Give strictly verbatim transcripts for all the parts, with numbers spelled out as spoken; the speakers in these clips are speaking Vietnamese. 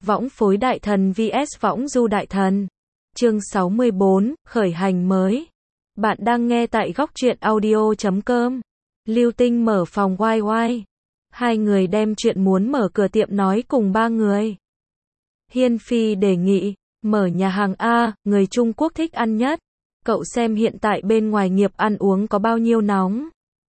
Võng phối đại thần vs võng du đại thần. Chương sáu mươi bốn, khởi hành mới. Bạn đang nghe tại góc truyện audio chấm com. Lưu Tinh mở phòng oai oai. Hai người đem chuyện muốn mở cửa tiệm nói cùng ba người. Hiên Phi đề nghị, mở nhà hàng A, người Trung Quốc thích ăn nhất. Cậu xem hiện tại bên ngoài nghiệp ăn uống có bao nhiêu nóng.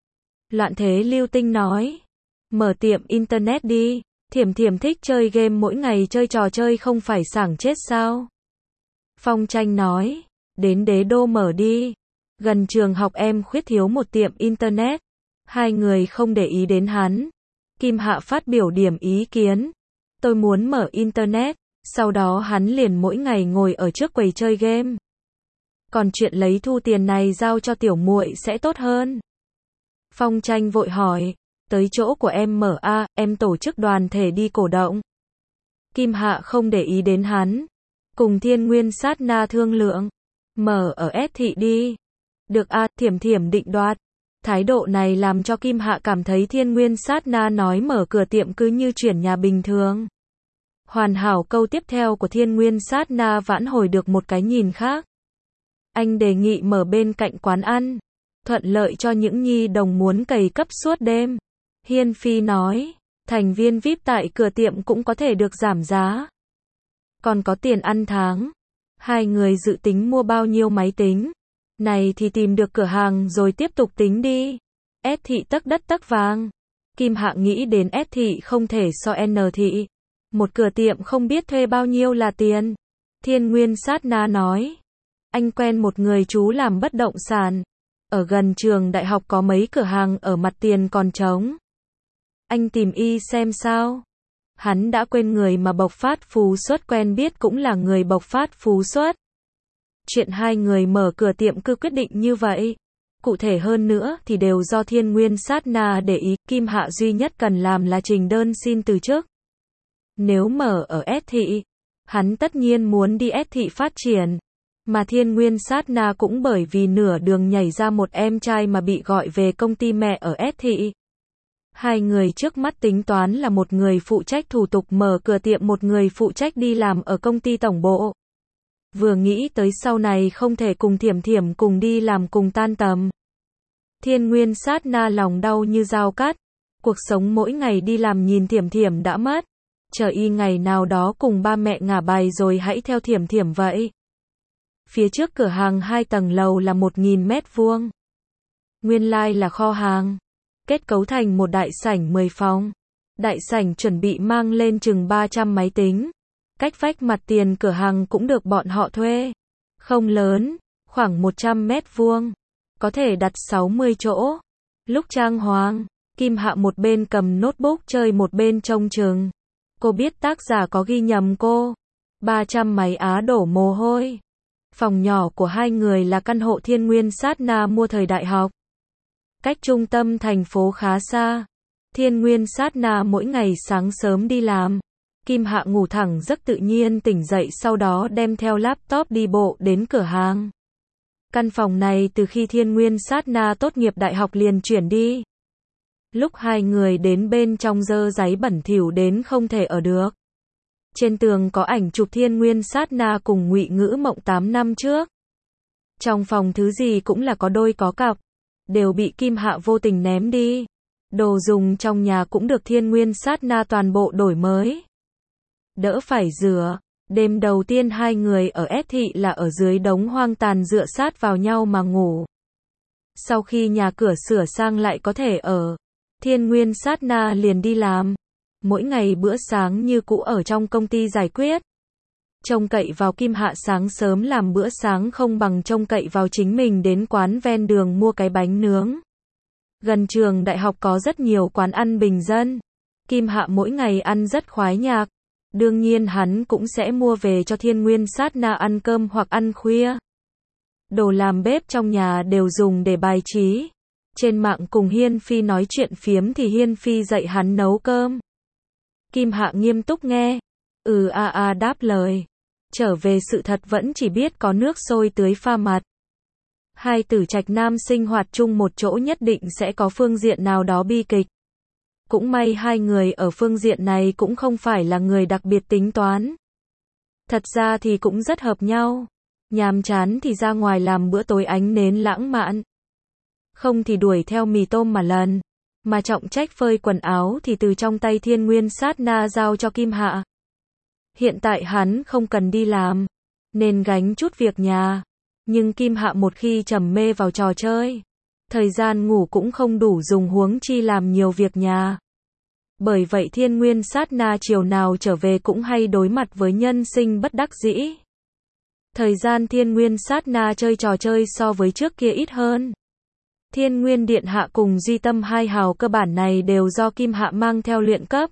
Loạn thế Lưu Tinh nói, mở tiệm internet đi. Thiểm Thiểm thích chơi game, mỗi ngày chơi trò chơi không phải sảng chết sao. Phong Tranh nói, đến đế đô mở đi. Gần trường học em khuyết thiếu một tiệm internet. Hai người không để ý đến hắn. Kim Hạ phát biểu điểm ý kiến. Tôi muốn mở internet. Sau đó hắn liền mỗi ngày ngồi ở trước quầy chơi game. Còn chuyện lấy thu tiền này giao cho tiểu muội sẽ tốt hơn. Phong Tranh vội hỏi, tới chỗ của em mở a, em tổ chức đoàn thể đi cổ động. Kim Hạ không để ý đến hắn. Cùng Thiên Nguyên sát na thương lượng. Mở ở S thị đi. Được a, Thiểm Thiểm định đoạt. Thái độ này làm cho Kim Hạ cảm thấy Thiên Nguyên sát na nói mở cửa tiệm cứ như chuyển nhà bình thường. Hoàn hảo câu tiếp theo của Thiên Nguyên sát na vãn hồi được một cái nhìn khác. Anh đề nghị mở bên cạnh quán ăn. Thuận lợi cho những nhi đồng muốn cày cấp suốt đêm. Hiên Phi nói, thành viên vi ai pi tại cửa tiệm cũng có thể được giảm giá. Còn có tiền ăn tháng. Hai người dự tính mua bao nhiêu máy tính. Này thì tìm được cửa hàng rồi tiếp tục tính đi. S thị tấc đất tấc vàng. Kim Hạ nghĩ đến S thị không thể so N thị. Một cửa tiệm không biết thuê bao nhiêu là tiền. Thiên Nguyên sát na nói, anh quen một người chú làm bất động sản. Ở gần trường đại học có mấy cửa hàng ở mặt tiền còn trống. Anh tìm y xem sao. Hắn đã quên người mà Bộc Phát Phú Xuất quen biết cũng là người Bộc Phát Phú Xuất. Chuyện hai người mở cửa tiệm cứ quyết định như vậy. Cụ thể hơn nữa thì đều do Thiên Nguyên sát na để ý. Kim Hạ duy nhất cần làm là trình đơn xin từ chức. Nếu mở ở S thị, hắn tất nhiên muốn đi S thị phát triển. Mà Thiên Nguyên sát na cũng bởi vì nửa đường nhảy ra một em trai mà bị gọi về công ty mẹ ở S thị. Hai người trước mắt tính toán là một người phụ trách thủ tục mở cửa tiệm, một người phụ trách đi làm ở công ty tổng bộ. Vừa nghĩ tới sau này không thể cùng Thiểm Thiểm cùng đi làm cùng tan tầm. Thiên Nguyên sát na lòng đau như dao cắt. Cuộc sống mỗi ngày đi làm nhìn Thiểm Thiểm đã mất. Chờ y ngày nào đó cùng ba mẹ ngả bài rồi hãy theo Thiểm Thiểm vậy. Phía trước cửa hàng hai tầng lầu là một nghìn mét vuông. Nguyên lai là kho hàng. Kết cấu thành một đại sảnh mười phòng. Đại sảnh chuẩn bị mang lên chừng ba trăm máy tính. Cách vách mặt tiền cửa hàng cũng được bọn họ thuê. Không lớn, khoảng một trăm mét vuông. Có thể đặt sáu mươi chỗ. Lúc trang hoàng, Kim Hạ một bên cầm notebook chơi một bên trông chừng. Cô biết tác giả có ghi nhầm cô. ba trăm máy Á đổ mồ hôi. Phòng nhỏ của hai người là căn hộ Thiên Nguyên sát na mua thời đại học. Cách trung tâm thành phố khá xa. Thiên Nguyên sát na mỗi ngày sáng sớm đi làm. Kim Hạ ngủ thẳng giấc tự nhiên tỉnh dậy, sau đó đem theo laptop đi bộ đến cửa hàng. Căn phòng này từ khi Thiên Nguyên sát na tốt nghiệp đại học liền chuyển đi. Lúc hai người đến bên trong dơ giấy bẩn thỉu đến không thể ở được. Trên tường có ảnh chụp Thiên Nguyên sát na cùng Ngụy Ngữ Mộng tám năm trước. Trong phòng thứ gì cũng là có đôi có cặp. Đều bị Kim Hạ vô tình ném đi. Đồ dùng trong nhà cũng được Thiên Nguyên sát na toàn bộ đổi mới. Đỡ phải rửa. Đêm đầu tiên hai người ở S thị là ở dưới đống hoang tàn dựa sát vào nhau mà ngủ. Sau khi nhà cửa sửa sang lại có thể ở, Thiên Nguyên sát na liền đi làm. Mỗi ngày bữa sáng như cũ ở trong công ty giải quyết. Trông cậy vào Kim Hạ sáng sớm làm bữa sáng không bằng trông cậy vào chính mình đến quán ven đường mua cái bánh nướng. Gần trường đại học có rất nhiều quán ăn bình dân. Kim Hạ mỗi ngày ăn rất khoái nhạc. Đương nhiên hắn cũng sẽ mua về cho Thiên Nguyên sát na ăn cơm hoặc ăn khuya. Đồ làm bếp trong nhà đều dùng để bài trí. Trên mạng cùng Hiên Phi nói chuyện phiếm thì Hiên Phi dạy hắn nấu cơm. Kim Hạ nghiêm túc nghe. Ừ a a đáp lời. Trở về sự thật vẫn chỉ biết có nước sôi tưới pha mặt. Hai tử trạch nam sinh hoạt chung một chỗ nhất định sẽ có phương diện nào đó bi kịch. Cũng may hai người ở phương diện này cũng không phải là người đặc biệt tính toán. Thật ra thì cũng rất hợp nhau. Nhàm chán thì ra ngoài làm bữa tối ánh nến lãng mạn. Không thì đuổi theo mì tôm mà lần. Mà trọng trách phơi quần áo thì từ trong tay Thiên Nguyên sát na giao cho Kim Hạ. Hiện tại hắn không cần đi làm, nên gánh chút việc nhà. Nhưng Kim Hạ một khi trầm mê vào trò chơi, thời gian ngủ cũng không đủ dùng huống chi làm nhiều việc nhà. Bởi vậy Thiên Nguyên sát na chiều nào trở về cũng hay đối mặt với nhân sinh bất đắc dĩ. Thời gian Thiên Nguyên sát na chơi trò chơi so với trước kia ít hơn. Thiên Nguyên Điện Hạ cùng Duy Tâm hai hào cơ bản này đều do Kim Hạ mang theo luyện cấp.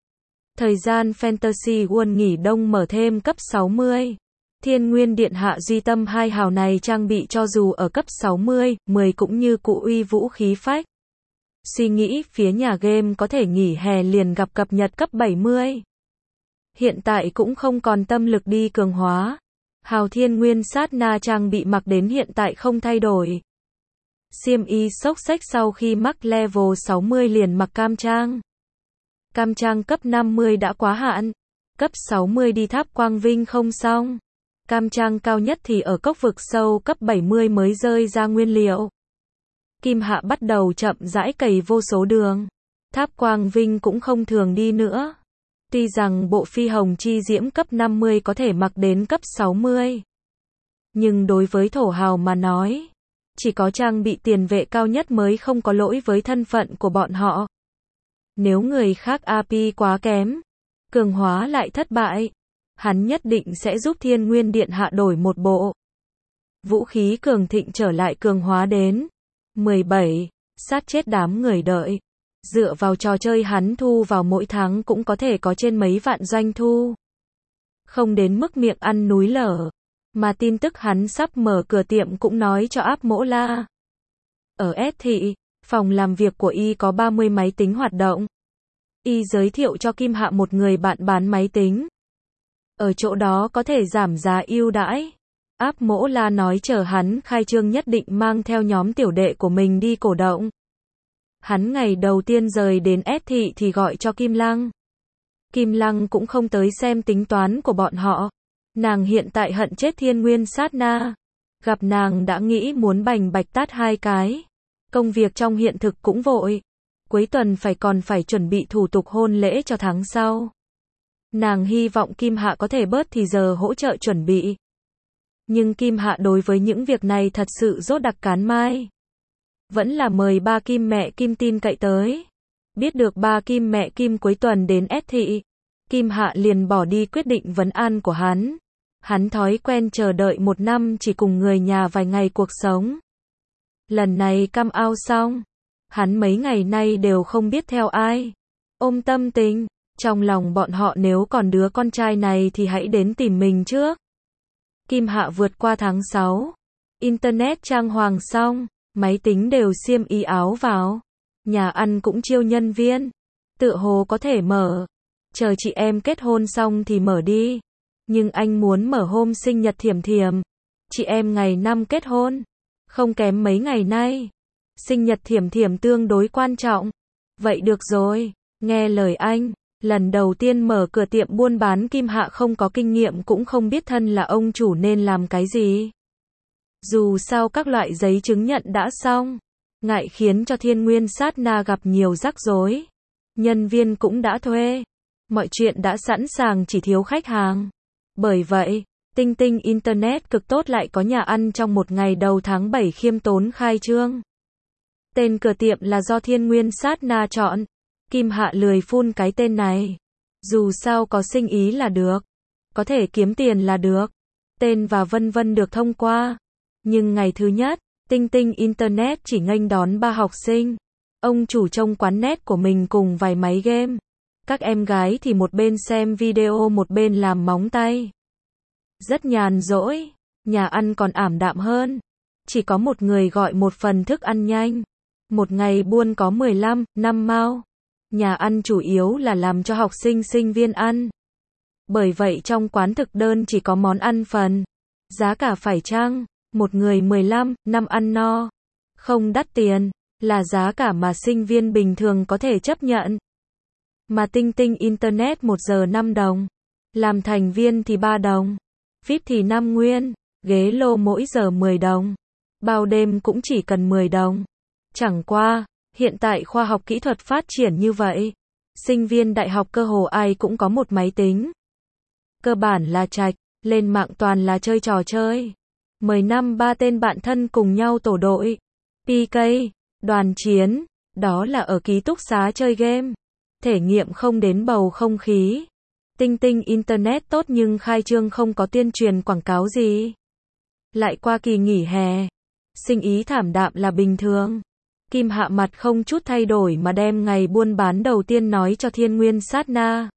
Thời gian Fantasy World nghỉ đông mở thêm cấp sáu mươi. Thiên Nguyên Điện Hạ Duy Tâm hai hào này trang bị cho dù ở cấp sáu mươi, mười cũng như cụ uy vũ khí phách. Suy nghĩ phía nhà game có thể nghỉ hè liền gặp cập nhật cấp bảy mươi. Hiện tại cũng không còn tâm lực đi cường hóa. Hào Thiên Nguyên sát na trang bị mặc đến hiện tại không thay đổi. Xiêm y xốc xếch sau khi mắc level sáu mươi liền mặc cam trang. Cam trang cấp năm mươi đã quá hạn. Cấp sáu mươi đi tháp Quang Vinh không xong. Cam trang cao nhất thì ở cốc vực sâu cấp bảy mươi mới rơi ra nguyên liệu. Kim Hạ bắt đầu chậm rãi cày vô số đường. Tháp Quang Vinh cũng không thường đi nữa. Tuy rằng bộ phi hồng chi diễm cấp năm mươi có thể mặc đến cấp sáu mươi. Nhưng đối với thổ hào mà nói, chỉ có trang bị tiền vệ cao nhất mới không có lỗi với thân phận của bọn họ. Nếu người khác a pê quá kém, cường hóa lại thất bại, hắn nhất định sẽ giúp Thiên Nguyên Điện Hạ đổi một bộ vũ khí cường thịnh trở lại cường hóa đến mười bảy, sát chết đám người đợi. Dựa vào trò chơi hắn thu vào mỗi tháng cũng có thể có trên mấy vạn doanh thu. Không đến mức miệng ăn núi lở, mà tin tức hắn sắp mở cửa tiệm cũng nói cho áp mỗ la. Ở S thị, phòng làm việc của y có ba mươi máy tính hoạt động. Y giới thiệu cho Kim Hạ một người bạn bán máy tính. Ở chỗ đó có thể giảm giá ưu đãi. Áp mỗ la nói chờ hắn khai trương nhất định mang theo nhóm tiểu đệ của mình đi cổ động. Hắn ngày đầu tiên rời đến S thị thì gọi cho Kim Lăng. Kim Lăng cũng không tới xem tính toán của bọn họ. Nàng hiện tại hận chết Thiên Nguyên sát na. Gặp nàng đã nghĩ muốn bành bạch tát hai cái. Công việc trong hiện thực cũng vội. Cuối tuần phải còn phải chuẩn bị thủ tục hôn lễ cho tháng sau. Nàng hy vọng Kim Hạ có thể bớt thì giờ hỗ trợ chuẩn bị. Nhưng Kim Hạ đối với những việc này thật sự dốt đặc cán mai. Vẫn là mời ba Kim mẹ Kim tin cậy tới. Biết được ba Kim mẹ Kim cuối tuần đến S thị, Kim Hạ liền bỏ đi quyết định vấn an của hắn. Hắn thói quen chờ đợi một năm chỉ cùng người nhà vài ngày cuộc sống. Lần này cam ao xong, hắn mấy ngày nay đều không biết theo ai. Ôm tâm tình, trong lòng bọn họ nếu còn đứa con trai này thì hãy đến tìm mình trước. Kim Hạ vượt qua tháng sáu. Internet trang hoàng xong, máy tính đều xiêm y áo vào. Nhà ăn cũng chiêu nhân viên. Tựa hồ có thể mở. Chờ chị em kết hôn xong thì mở đi. Nhưng anh muốn mở hôm sinh nhật Thiểm Thiểm. Chị em ngày năm kết hôn. Không kém mấy ngày nay. Sinh nhật Thiểm Thiểm tương đối quan trọng. Vậy được rồi, nghe lời anh. Lần đầu tiên mở cửa tiệm buôn bán Kim Hạ không có kinh nghiệm cũng không biết thân là ông chủ nên làm cái gì. Dù sao các loại giấy chứng nhận đã xong. Ngại khiến cho Thiên Nguyên sát na gặp nhiều rắc rối. Nhân viên cũng đã thuê. Mọi chuyện đã sẵn sàng chỉ thiếu khách hàng. Bởi vậy, Tinh Tinh Internet cực tốt lại có nhà ăn trong một ngày đầu tháng bảy khiêm tốn khai trương. Tên cửa tiệm là do Thiên Nguyên sát na chọn. Kim Hạ lười phun cái tên này. Dù sao có sinh ý là được. Có thể kiếm tiền là được. Tên và vân vân được thông qua. Nhưng ngày thứ nhất, Tinh Tinh Internet chỉ nghênh đón ba học sinh. Ông chủ trông quán net của mình cùng vài máy game. Các em gái thì một bên xem video một bên làm móng tay. Rất nhàn rỗi. Nhà ăn còn ảm đạm hơn. Chỉ có một người gọi một phần thức ăn nhanh. Một ngày buôn có mười lăm, năm mao. Nhà ăn chủ yếu là làm cho học sinh sinh viên ăn. Bởi vậy trong quán thực đơn chỉ có món ăn phần. Giá cả phải chăng, một người mười lăm, năm ăn no. Không đắt tiền, là giá cả mà sinh viên bình thường có thể chấp nhận. Mà Tinh Tinh Internet một giờ năm đồng. Làm thành viên thì ba đồng. vi ai pi thì năm nguyên. Ghế lô mỗi giờ mười đồng. Bao đêm cũng chỉ cần mười đồng. Chẳng qua, hiện tại khoa học kỹ thuật phát triển như vậy. Sinh viên đại học cơ hồ ai cũng có một máy tính. Cơ bản là chạch, lên mạng toàn là chơi trò chơi. Mười năm ba tên bạn thân cùng nhau tổ đội. pê ca, đoàn chiến, đó là ở ký túc xá chơi game. Thể nghiệm không đến bầu không khí. Tinh Tinh Internet tốt nhưng khai trương không có tuyên truyền quảng cáo gì. Lại qua kỳ nghỉ hè. Sinh ý thảm đạm là bình thường. Kim Hạ mặt không chút thay đổi mà đem ngày buôn bán đầu tiên nói cho Thiên Nguyên Sát Na.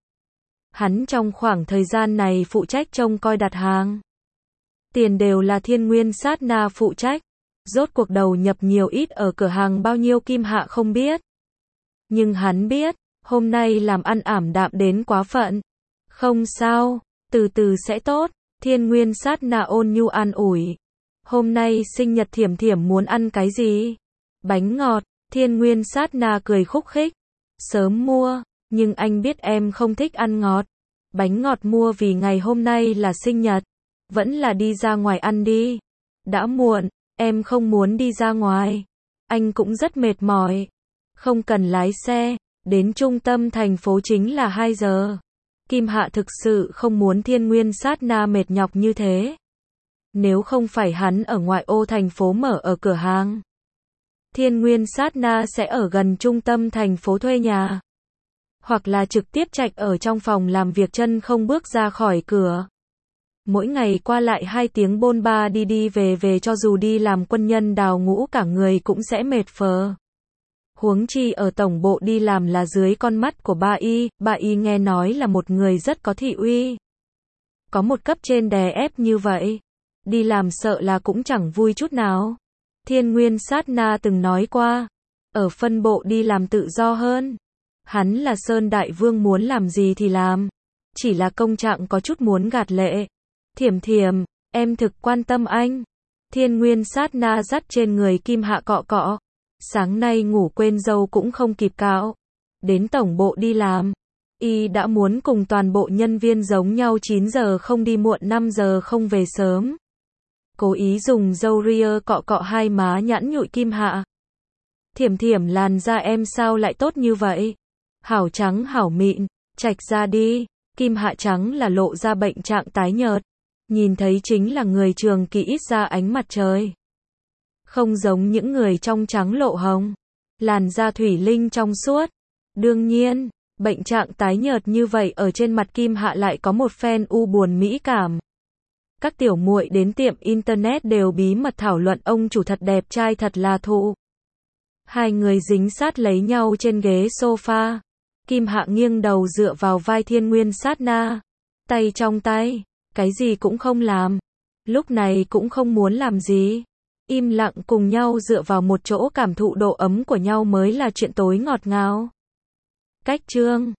Hắn trong khoảng thời gian này phụ trách trông coi đặt hàng. Tiền đều là Thiên Nguyên Sát Na phụ trách. Rốt cuộc đầu nhập nhiều ít ở cửa hàng bao nhiêu Kim Hạ không biết. Nhưng hắn biết, hôm nay làm ăn ảm đạm đến quá phận. Không sao, từ từ sẽ tốt. Thiên Nguyên Sát Na ôn nhu an ủi. Hôm nay sinh nhật Thiểm Thiểm muốn ăn cái gì? Bánh ngọt. Thiên Nguyên Sát Na cười khúc khích. Sớm mua, nhưng anh biết em không thích ăn ngọt. Bánh ngọt mua vì ngày hôm nay là sinh nhật. Vẫn là đi ra ngoài ăn đi. Đã muộn, em không muốn đi ra ngoài. Anh cũng rất mệt mỏi. Không cần lái xe, đến trung tâm thành phố chính là hai giờ. Kim Hạ thực sự không muốn Thiên Nguyên Sát Na mệt nhọc như thế. Nếu không phải hắn ở ngoại ô thành phố mở ở cửa hàng. Thiên Nguyên Sát Na sẽ ở gần trung tâm thành phố thuê nhà. Hoặc là trực tiếp trạch ở trong phòng làm việc chân không bước ra khỏi cửa. Mỗi ngày qua lại hai tiếng bôn ba đi đi về về cho dù đi làm quân nhân đào ngũ cả người cũng sẽ mệt phờ. Huống chi ở tổng bộ đi làm là dưới con mắt của ba y, ba y nghe nói là một người rất có thị uy. Có một cấp trên đè ép như vậy. Đi làm sợ là cũng chẳng vui chút nào. Thiên Nguyên Sát Na từng nói qua. Ở phân bộ đi làm tự do hơn. Hắn là Sơn Đại Vương muốn làm gì thì làm. Chỉ là công trạng có chút muốn gạt lệ. Thiểm Thiểm, em thực quan tâm anh. Thiên Nguyên Sát Na dắt trên người Kim Hạ cọ cọ. Sáng nay ngủ quên dâu cũng không kịp cạo. Đến tổng bộ đi làm. Y đã muốn cùng toàn bộ nhân viên giống nhau chín giờ không đi muộn năm giờ không về sớm. Cố ý dùng dâu ria cọ cọ hai má nhẵn nhụi Kim Hạ. Thiểm Thiểm làn da em sao lại tốt như vậy? Hảo trắng hảo mịn, trạch ra đi. Kim Hạ trắng là lộ ra bệnh trạng tái nhợt. Nhìn thấy chính là người trường kỳ ít ra ánh mặt trời. Không giống những người trong trắng lộ hồng. Làn da thủy linh trong suốt. Đương nhiên, bệnh trạng tái nhợt như vậy ở trên mặt Kim Hạ lại có một phen u buồn mỹ cảm. Các tiểu muội đến tiệm internet đều bí mật thảo luận ông chủ thật đẹp trai thật là thụ. Hai người dính sát lấy nhau trên ghế sofa. Kim Hạ nghiêng đầu dựa vào vai Thiên Nguyên Sát Na. Tay trong tay, cái gì cũng không làm. Lúc này cũng không muốn làm gì. Im lặng cùng nhau dựa vào một chỗ cảm thụ độ ấm của nhau mới là chuyện tối ngọt ngào. Cách chương